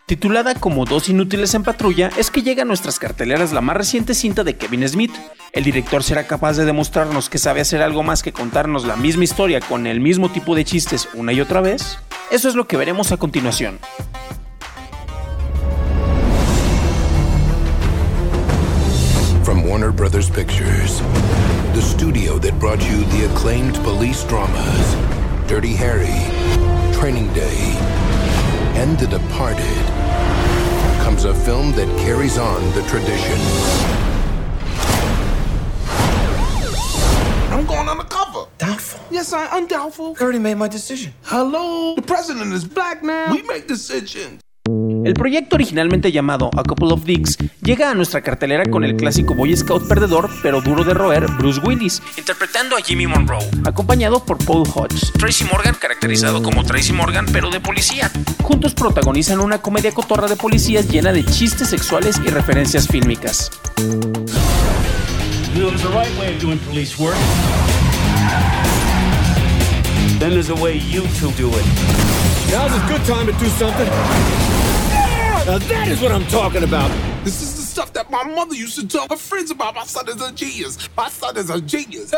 Titulada como Dos inútiles en patrulla, es que llega a nuestras carteleras la más reciente cinta de Kevin Smith. ¿El director será capaz de demostrarnos que sabe hacer algo más que contarnos la misma historia con el mismo tipo de chistes una y otra vez? Eso es lo que veremos a continuación. From Warner Brothers Pictures, the studio that brought you the acclaimed police dramas, Dirty Harry, Training Day, and The Departed, comes a film that carries on the tradition. I'm going undercover. Doubtful? Yes, I'm doubtful. I already made my decision. Hello? The president is black now. We make decisions. El proyecto, originalmente llamado A Couple of Dicks, llega a nuestra cartelera con el clásico Boy Scout perdedor pero duro de roer Bruce Willis, interpretando a Jimmy Monroe, acompañado por Paul Hodges, Tracy Morgan, caracterizado como Tracy Morgan pero de policía. Juntos protagonizan una comedia cotorra de policías llena de chistes sexuales y referencias fílmicas. There's a right way of doing police work. Then there's a way you two do it. Now's a good time to do something. Now that is what I'm talking about. This is the stuff that my mother used to tell her friends about. My son is a genius. My son is a genius.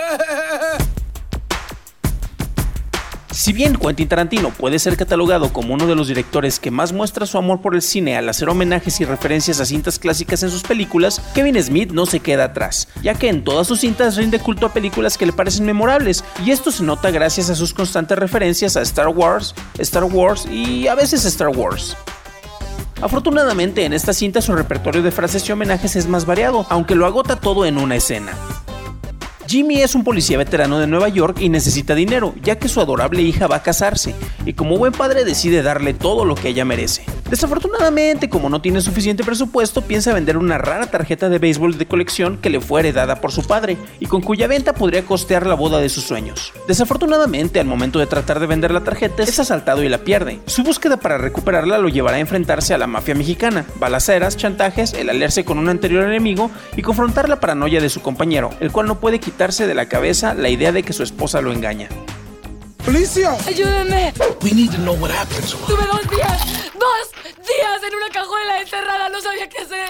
Si bien Quentin Tarantino puede ser catalogado como uno de los directores que más muestra su amor por el cine al hacer homenajes y referencias a cintas clásicas en sus películas, Kevin Smith no se queda atrás, ya que en todas sus cintas rinde culto a películas que le parecen memorables, y esto se nota gracias a sus constantes referencias a Star Wars y a veces Star Wars. Afortunadamente, en esta cinta su repertorio de frases y homenajes es más variado, aunque lo agota todo en una escena. Jimmy es un policía veterano de Nueva York y necesita dinero, ya que su adorable hija va a casarse, y como buen padre decide darle todo lo que ella merece. Desafortunadamente, como no tiene suficiente presupuesto, piensa vender una rara tarjeta de béisbol de colección que le fue heredada por su padre, y con cuya venta podría costear la boda de sus sueños. Desafortunadamente, al momento de tratar de vender la tarjeta, es asaltado y la pierde. Su búsqueda para recuperarla lo llevará a enfrentarse a la mafia mexicana, balaceras, chantajes, el aliarse con un anterior enemigo y confrontar la paranoia de su compañero, el cual no puede quitarse de la cabeza la idea de que su esposa lo engaña. Policia! ¡Ayúdenme! We need to know what happened to her. Tuve 2 días en una cajuela encerrada, no sabía qué hacer.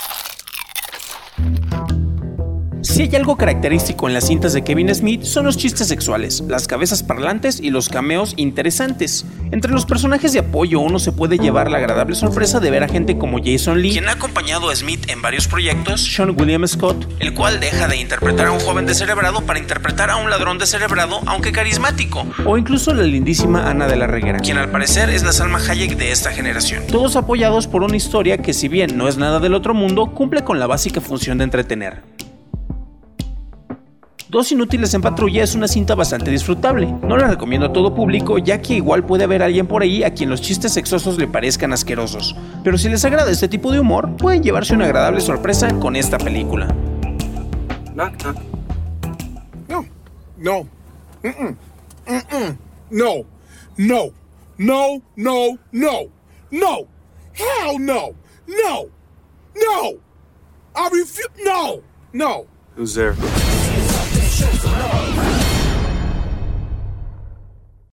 Si hay algo característico en las cintas de Kevin Smith son los chistes sexuales, las cabezas parlantes y los cameos interesantes. Entre los personajes de apoyo uno se puede llevar la agradable sorpresa de ver a gente como Jason Lee, quien ha acompañado a Smith en varios proyectos, Sean William Scott, el cual deja de interpretar a un joven descerebrado para interpretar a un ladrón descerebrado aunque carismático, o incluso la lindísima Ana de la Reguera, quien al parecer es la Salma Hayek de esta generación. Todos apoyados por una historia que, si bien no es nada del otro mundo, cumple con la básica función de entretener. Dos inútiles en patrulla es una cinta bastante disfrutable. No la recomiendo a todo público, ya que igual puede haber alguien por ahí a quien los chistes sexosos le parezcan asquerosos. Pero si les agrada este tipo de humor, pueden llevarse una agradable sorpresa con esta película. Knock, knock. No. No. No. No. No. No. No. No. Hell no. No. No. I refuse. No. No. Who's there?